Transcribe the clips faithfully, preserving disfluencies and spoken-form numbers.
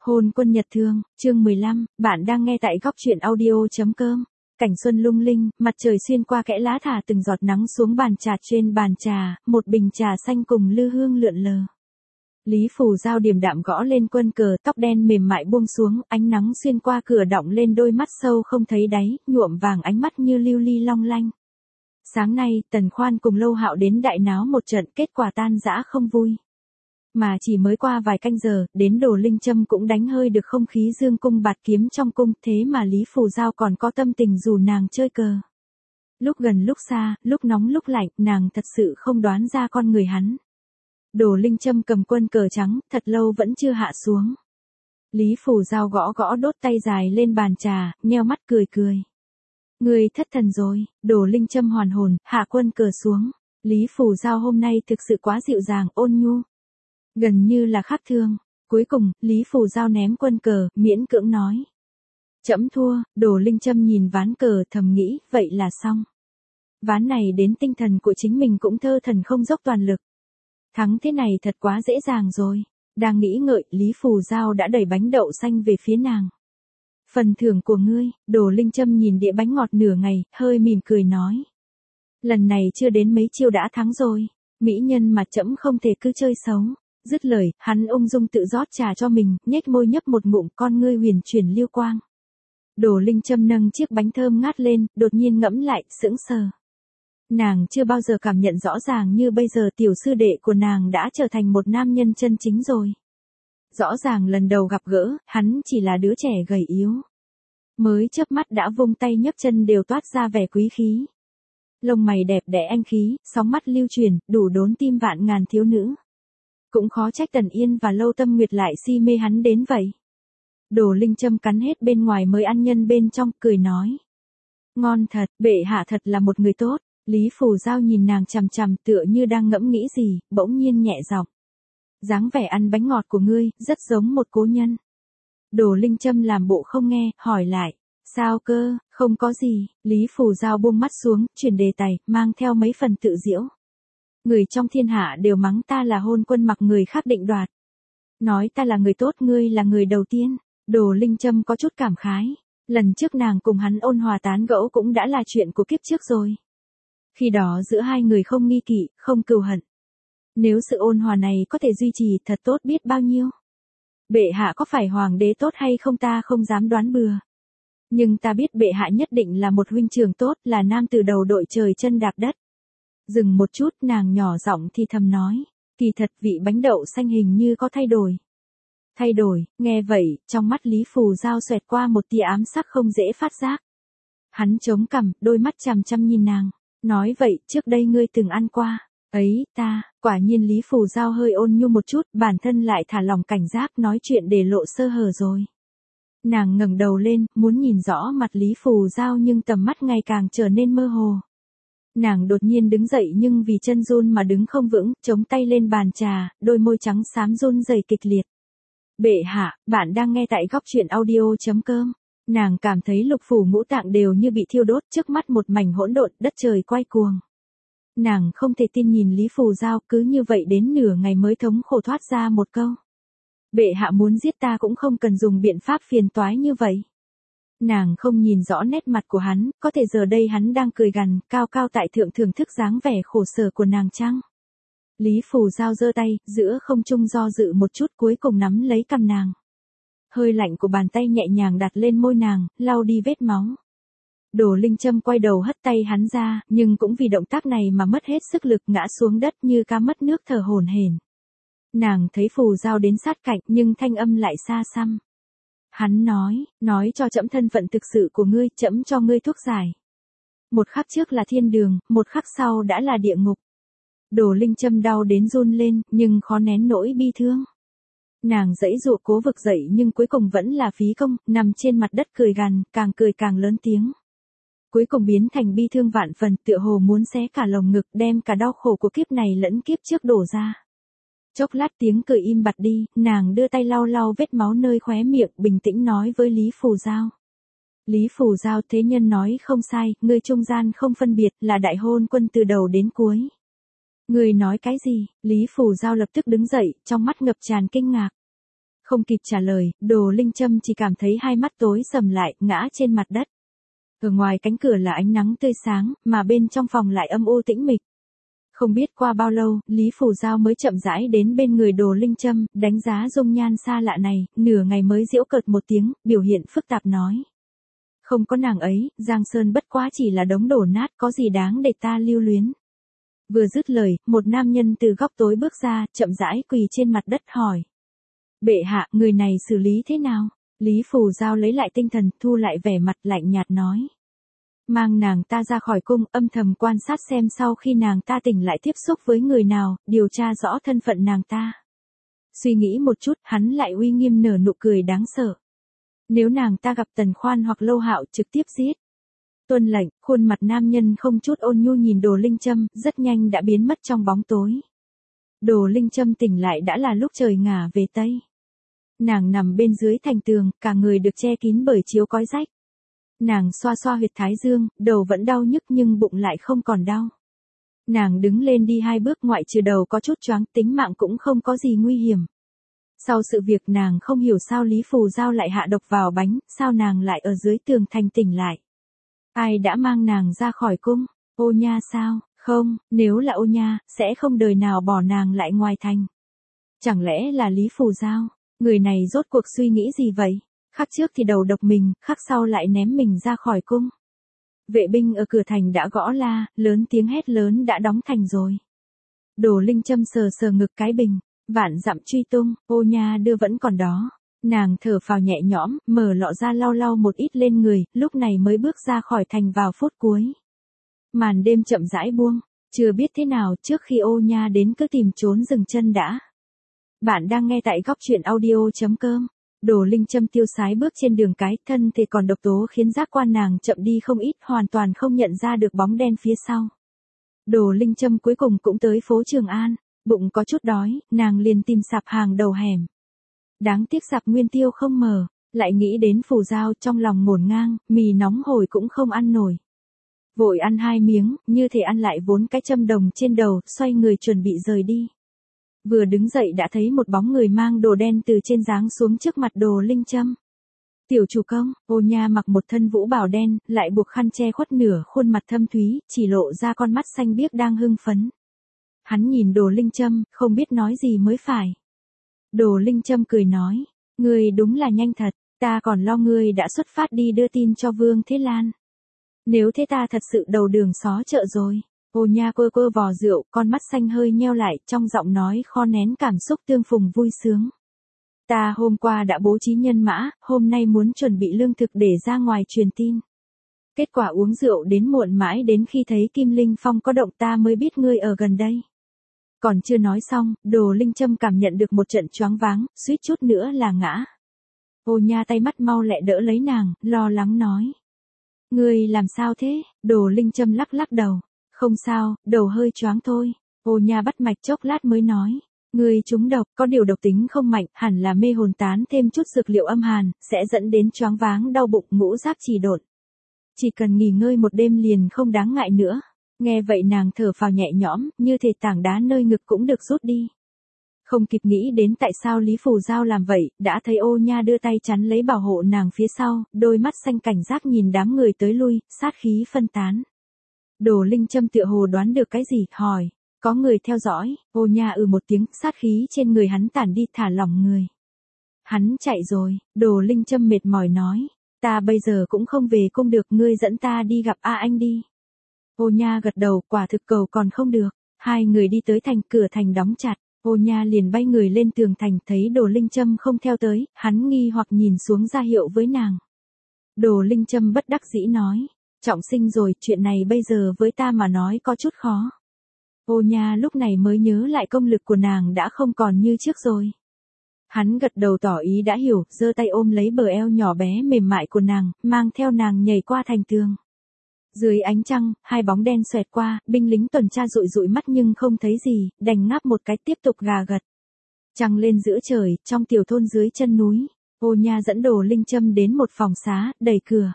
Hôn quân nhật thương, chương mười lăm, bạn đang nghe tại góc truyện audio.com. Cảnh xuân lung linh, mặt trời xuyên qua kẽ lá thả từng giọt nắng xuống bàn trà, trên bàn trà, một bình trà xanh cùng lư hương lượn lờ. Lý Phù Giao điềm đạm gõ lên quân cờ, tóc đen mềm mại buông xuống, ánh nắng xuyên qua cửa đọng lên đôi mắt sâu không thấy đáy, nhuộm vàng ánh mắt như lưu ly long lanh. Sáng nay, Tần Khoan cùng Lâu Hạo đến đại náo một trận, kết quả tan rã không vui. Mà chỉ mới qua vài canh giờ, đến Đồ Linh Châm cũng đánh hơi được không khí dương cung bạt kiếm trong cung, thế mà Lý Phù Giao còn có tâm tình dù nàng chơi cờ. Lúc gần lúc xa, lúc nóng lúc lạnh, nàng thật sự không đoán ra con người hắn. Đồ Linh Châm cầm quân cờ trắng, thật lâu vẫn chưa hạ xuống. Lý Phù Giao gõ gõ đốt tay dài lên bàn trà, nheo mắt cười cười. Người thất thần rồi. Đồ Linh Châm hoàn hồn, hạ quân cờ xuống. Lý Phù Giao hôm nay thực sự quá dịu dàng, ôn nhu. Gần như là khác thương. Cuối cùng, Lý Phù Giao ném quân cờ, miễn cưỡng nói. Trẫm thua. Đồ Linh Châm nhìn ván cờ thầm nghĩ, vậy là xong. Ván này đến tinh thần của chính mình cũng thơ thần không dốc toàn lực. Thắng thế này thật quá dễ dàng rồi. Đang nghĩ ngợi, Lý Phù Giao đã đẩy bánh đậu xanh về phía nàng. Phần thưởng của ngươi. Đồ Linh Châm nhìn đĩa bánh ngọt nửa ngày, hơi mỉm cười nói. Lần này chưa đến mấy chiêu đã thắng rồi. Mỹ nhân mà trẫm không thể cứ chơi xấu. Dứt lời, hắn ung dung tự rót trà cho mình, nhếch môi nhấp một ngụm, con ngươi huyền chuyển lưu quang. Đồ Linh Châm nâng chiếc bánh thơm ngát lên, đột nhiên ngẫm lại, sững sờ. Nàng chưa bao giờ cảm nhận rõ ràng như bây giờ tiểu sư đệ của nàng đã trở thành một nam nhân chân chính rồi. Rõ ràng lần đầu gặp gỡ, hắn chỉ là đứa trẻ gầy yếu. Mới chớp mắt đã vung tay nhấc chân đều toát ra vẻ quý khí. Lông mày đẹp đẽ anh khí, sóng mắt lưu truyền, đủ đốn tim vạn ngàn thiếu nữ. Cũng khó trách Tần Yên và Lâu Tâm Nguyệt lại si mê hắn đến vậy. Đồ Linh Châm cắn hết bên ngoài mới ăn nhân bên trong, cười nói. Ngon thật, bệ hạ thật là một người tốt. Lý Phù Giao nhìn nàng chằm chằm tựa như đang ngẫm nghĩ gì, bỗng nhiên nhẹ giọng. Dáng vẻ ăn bánh ngọt của ngươi, rất giống một cố nhân. Đồ Linh Châm làm bộ không nghe, hỏi lại. Sao cơ, không có gì. Lý Phù Giao buông mắt xuống, chuyển đề tài, mang theo mấy phần tự giễu. Người trong thiên hạ đều mắng ta là hôn quân mặc người khác định đoạt. Nói ta là người tốt, ngươi là người đầu tiên. Đồ Linh Châm có chút cảm khái. Lần trước nàng cùng hắn ôn hòa tán gẫu cũng đã là chuyện của kiếp trước rồi. Khi đó giữa hai người không nghi kỵ, không cừu hận. Nếu sự ôn hòa này có thể duy trì thật tốt biết bao nhiêu. Bệ hạ có phải hoàng đế tốt hay không ta không dám đoán bừa. Nhưng ta biết bệ hạ nhất định là một huynh trưởng tốt, là nam từ đầu đội trời chân đạp đất. Dừng một chút, nàng nhỏ giọng thì thầm nói. Kỳ thật vị bánh đậu xanh hình như có thay đổi. Thay đổi, nghe vậy, trong mắt Lý Phù Giao xoẹt qua một tia ám sắc không dễ phát giác. Hắn chống cằm, đôi mắt chằm chằm nhìn nàng. Nói vậy, trước đây ngươi từng ăn qua. Ấy, ta, quả nhiên Lý Phù Giao hơi ôn nhu một chút, bản thân lại thả lòng cảnh giác nói chuyện để lộ sơ hở rồi. Nàng ngẩng đầu lên, muốn nhìn rõ mặt Lý Phù Giao nhưng tầm mắt ngày càng trở nên mơ hồ. Nàng đột nhiên đứng dậy nhưng vì chân run mà đứng không vững, chống tay lên bàn trà, đôi môi trắng xám run rẩy kịch liệt. Bệ hạ, bạn đang nghe tại góc truyện audio.com. Nàng cảm thấy lục phủ ngũ tạng đều như bị thiêu đốt, trước mắt một mảnh hỗn độn, đất trời quay cuồng. Nàng không thể tin nhìn Lý Phù Giao, cứ như vậy đến nửa ngày mới thống khổ thoát ra một câu. Bệ hạ muốn giết ta cũng không cần dùng biện pháp phiền toái như vậy. Nàng không nhìn rõ nét mặt của hắn, có thể giờ đây hắn đang cười gằn, cao cao tại thượng thưởng thức dáng vẻ khổ sở của nàng chăng? Lý Phù Giao giơ tay, giữa không trung do dự một chút cuối cùng nắm lấy cằm nàng. Hơi lạnh của bàn tay nhẹ nhàng đặt lên môi nàng, lau đi vết máu. Đồ Linh Châm quay đầu hất tay hắn ra, nhưng cũng vì động tác này mà mất hết sức lực ngã xuống đất như cá mất nước thở hổn hển. Nàng thấy Phù Giao đến sát cạnh nhưng thanh âm lại xa xăm. Hắn nói, nói cho trẫm thân phận thực sự của ngươi, trẫm cho ngươi thuốc giải. Một khắc trước là thiên đường, một khắc sau đã là địa ngục. Đồ Linh Châm đau đến run lên, nhưng khó nén nỗi bi thương. Nàng giãy giụa cố vực dậy nhưng cuối cùng vẫn là phí công, nằm trên mặt đất cười gằn, càng cười càng lớn tiếng. Cuối cùng biến thành bi thương vạn phần, tựa hồ muốn xé cả lồng ngực, đem cả đau khổ của kiếp này lẫn kiếp trước đổ ra. Chốc lát tiếng cười im bặt đi, nàng đưa tay lau lau vết máu nơi khóe miệng, bình tĩnh nói với Lý Phù Giao. Lý Phù Giao, thế nhân nói không sai, ngươi trung gian không phân biệt, là đại hôn quân từ đầu đến cuối. Ngươi nói cái gì? Lý Phù Giao lập tức đứng dậy, trong mắt ngập tràn kinh ngạc. Không kịp trả lời, Đồ Linh Châm chỉ cảm thấy hai mắt tối sầm lại, ngã trên mặt đất. Ở ngoài cánh cửa là ánh nắng tươi sáng, mà bên trong phòng lại âm u tĩnh mịch. Không biết qua bao lâu, Lý Phù Giao mới chậm rãi đến bên người Đồ Linh Châm, đánh giá dung nhan xa lạ này, nửa ngày mới giễu cợt một tiếng, biểu hiện phức tạp nói. Không có nàng ấy, Giang Sơn bất quá chỉ là đống đổ nát, có gì đáng để ta lưu luyến. Vừa dứt lời, một nam nhân từ góc tối bước ra, chậm rãi quỳ trên mặt đất hỏi. Bệ hạ, người này xử lý thế nào? Lý Phù Giao lấy lại tinh thần, thu lại vẻ mặt lạnh nhạt nói. Mang nàng ta ra khỏi cung, âm thầm quan sát xem sau khi nàng ta tỉnh lại tiếp xúc với người nào, điều tra rõ thân phận nàng ta. Suy nghĩ một chút, hắn lại uy nghiêm nở nụ cười đáng sợ. Nếu nàng ta gặp Tần Khoan hoặc Lâu Hạo trực tiếp giết. Tuân lệnh, khuôn mặt nam nhân không chút ôn nhu nhìn Đồ Linh Châm, rất nhanh đã biến mất trong bóng tối. Đồ Linh Châm tỉnh lại đã là lúc trời ngả về Tây. Nàng nằm bên dưới thành tường, cả người được che kín bởi chiếu cói rách. Nàng xoa xoa huyệt thái dương, đầu vẫn đau nhức nhưng bụng lại không còn đau. Nàng đứng lên đi hai bước, ngoại trừ đầu có chút choáng, tính mạng cũng không có gì nguy hiểm. Sau sự việc nàng không hiểu sao Lý Phù Giao lại hạ độc vào bánh, sao nàng lại ở dưới tường thành tỉnh lại. Ai đã mang nàng ra khỏi cung? Ô Nha sao? Không, nếu là Ô Nha, sẽ không đời nào bỏ nàng lại ngoài thành. Chẳng lẽ là Lý Phù Giao? Người này rốt cuộc suy nghĩ gì vậy? Khắc trước thì đầu độc mình, khắc sau lại ném mình ra khỏi cung. Vệ binh ở cửa thành đã gõ la, lớn tiếng hét lớn đã đóng thành rồi. Đồ Linh Châm sờ sờ ngực cái bình, vạn dặm truy tung, Ô Nha đưa vẫn còn đó. Nàng thở phào nhẹ nhõm, mở lọ ra lau lau một ít lên người, lúc này mới bước ra khỏi thành vào phút cuối. Màn đêm chậm rãi buông, chưa biết thế nào trước khi Ô Nha đến cứ tìm trốn dừng chân đã. Bạn đang nghe tại góc truyện audio chấm com. Đồ Linh Châm tiêu sái bước trên đường cái, thân thể còn độc tố khiến giác quan nàng chậm đi không ít, hoàn toàn không nhận ra được bóng đen phía sau. Đồ Linh Châm cuối cùng cũng tới phố Trường An, bụng có chút đói, nàng liền tìm sạp hàng đầu hẻm. Đáng tiếc sạp Nguyên Tiêu không mở, lại nghĩ đến Phù Giao trong lòng ngổn ngang, mì nóng hổi cũng không ăn nổi. Vội ăn hai miếng, như thể ăn lại vốn cái châm đồng trên đầu, xoay người chuẩn bị rời đi. Vừa đứng dậy đã thấy một bóng người mang đồ đen từ trên giáng xuống trước mặt Đồ Linh Châm. Tiểu chủ công, Ô Nha mặc một thân vũ bào đen, lại buộc khăn che khuất nửa khuôn mặt thâm thúy, chỉ lộ ra con mắt xanh biếc đang hưng phấn. Hắn nhìn Đồ Linh Châm, không biết nói gì mới phải. Đồ Linh Châm cười nói, ngươi đúng là nhanh thật, ta còn lo ngươi đã xuất phát đi đưa tin cho Vương Thế Lan. Nếu thế ta thật sự đầu đường xó chợ rồi. Ô Nha quơ quơ vò rượu, con mắt xanh hơi nheo lại, trong giọng nói kho nén cảm xúc tương phùng vui sướng. Ta hôm qua đã bố trí nhân mã, hôm nay muốn chuẩn bị lương thực để ra ngoài truyền tin. Kết quả uống rượu đến muộn mãi đến khi thấy Kim Linh Phong có động ta mới biết ngươi ở gần đây. Còn chưa nói xong, Đồ Linh Châm cảm nhận được một trận choáng váng, suýt chút nữa là ngã. Ô Nha tay mắt mau lẹ đỡ lấy nàng, lo lắng nói. Ngươi làm sao thế? Đồ Linh Châm lắc lắc đầu. Không sao, đầu hơi choáng thôi. Ô Nha bắt mạch chốc lát mới nói. Ngươi trúng độc, có điều độc tính không mạnh, hẳn là mê hồn tán thêm chút dược liệu âm hàn, sẽ dẫn đến choáng váng đau bụng ngũ giác trì độn. Chỉ cần nghỉ ngơi một đêm liền không đáng ngại nữa. Nghe vậy nàng thở phào nhẹ nhõm, như thể tảng đá nơi ngực cũng được rút đi. Không kịp nghĩ đến tại sao Lý Phù Giao làm vậy, đã thấy Ô Nha đưa tay chắn lấy bảo hộ nàng phía sau, đôi mắt xanh cảnh giác nhìn đám người tới lui, sát khí phân tán. Đồ Linh Châm tựa hồ đoán được cái gì, hỏi, có người theo dõi. Ô Nha ừ một tiếng, sát khí trên người hắn tản đi, thả lỏng người. Hắn chạy rồi. Đồ Linh Châm mệt mỏi nói, ta bây giờ cũng không về cung được, ngươi dẫn ta đi gặp A Anh đi. Ô Nha gật đầu, quả thực cầu còn không được. Hai người đi tới thành, cửa thành đóng chặt. Ô Nha liền bay người lên tường thành, thấy Đồ Linh Châm không theo tới, hắn nghi hoặc nhìn xuống ra hiệu với nàng. Đồ Linh Châm bất đắc dĩ nói, trọng sinh rồi, chuyện này bây giờ với ta mà nói có chút khó. Ô Nha lúc này mới nhớ lại công lực của nàng đã không còn như trước rồi. Hắn gật đầu tỏ ý đã hiểu, giơ tay ôm lấy bờ eo nhỏ bé mềm mại của nàng, mang theo nàng nhảy qua thành tường. Dưới ánh trăng, hai bóng đen xoẹt qua, binh lính tuần tra dụi dụi mắt nhưng không thấy gì, đành ngáp một cái tiếp tục gà gật. Trăng lên giữa trời, trong tiểu thôn dưới chân núi, Ô Nha dẫn Đồ Linh Châm đến một phòng xá, đẩy cửa.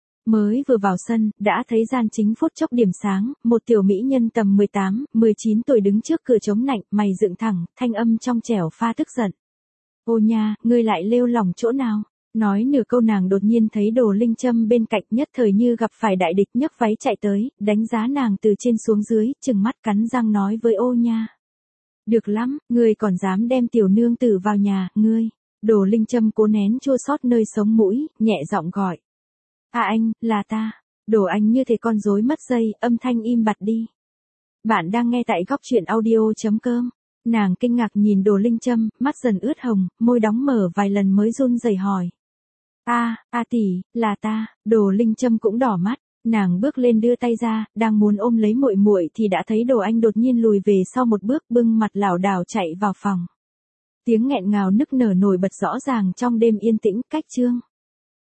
Mới vừa vào sân, đã thấy gian chính phút chốc điểm sáng, một tiểu mỹ nhân tầm mười tám, mười chín tuổi đứng trước cửa chống nạnh, mày dựng thẳng, thanh âm trong trẻo pha tức giận. Ô nha, ngươi lại lêu lỏng chỗ nào? Nói nửa câu nàng đột nhiên thấy Đồ Linh Châm bên cạnh, nhất thời như gặp phải đại địch, nhấc váy chạy tới, đánh giá nàng từ trên xuống dưới, trừng mắt cắn răng nói với Ô nha. Được lắm, ngươi còn dám đem tiểu nương tử vào nhà, ngươi. Đồ Linh Châm cố nén chua xót nơi sống mũi, nhẹ giọng gọi. À anh, là ta. Đồ anh như thế con rối mất dây, âm thanh im bặt đi. Bạn đang nghe tại góc truyện audio.com. Nàng kinh ngạc nhìn Đồ Linh Châm, mắt dần ướt hồng, môi đóng mở vài lần mới run rẩy hỏi. A, a tỷ, là ta. Đồ Linh Châm cũng đỏ mắt, nàng bước lên đưa tay ra, đang muốn ôm lấy muội muội thì đã thấy Đồ Anh đột nhiên lùi về sau một bước, bưng mặt lảo đảo chạy vào phòng. Tiếng nghẹn ngào nức nở nổi bật rõ ràng trong đêm yên tĩnh, cách chương.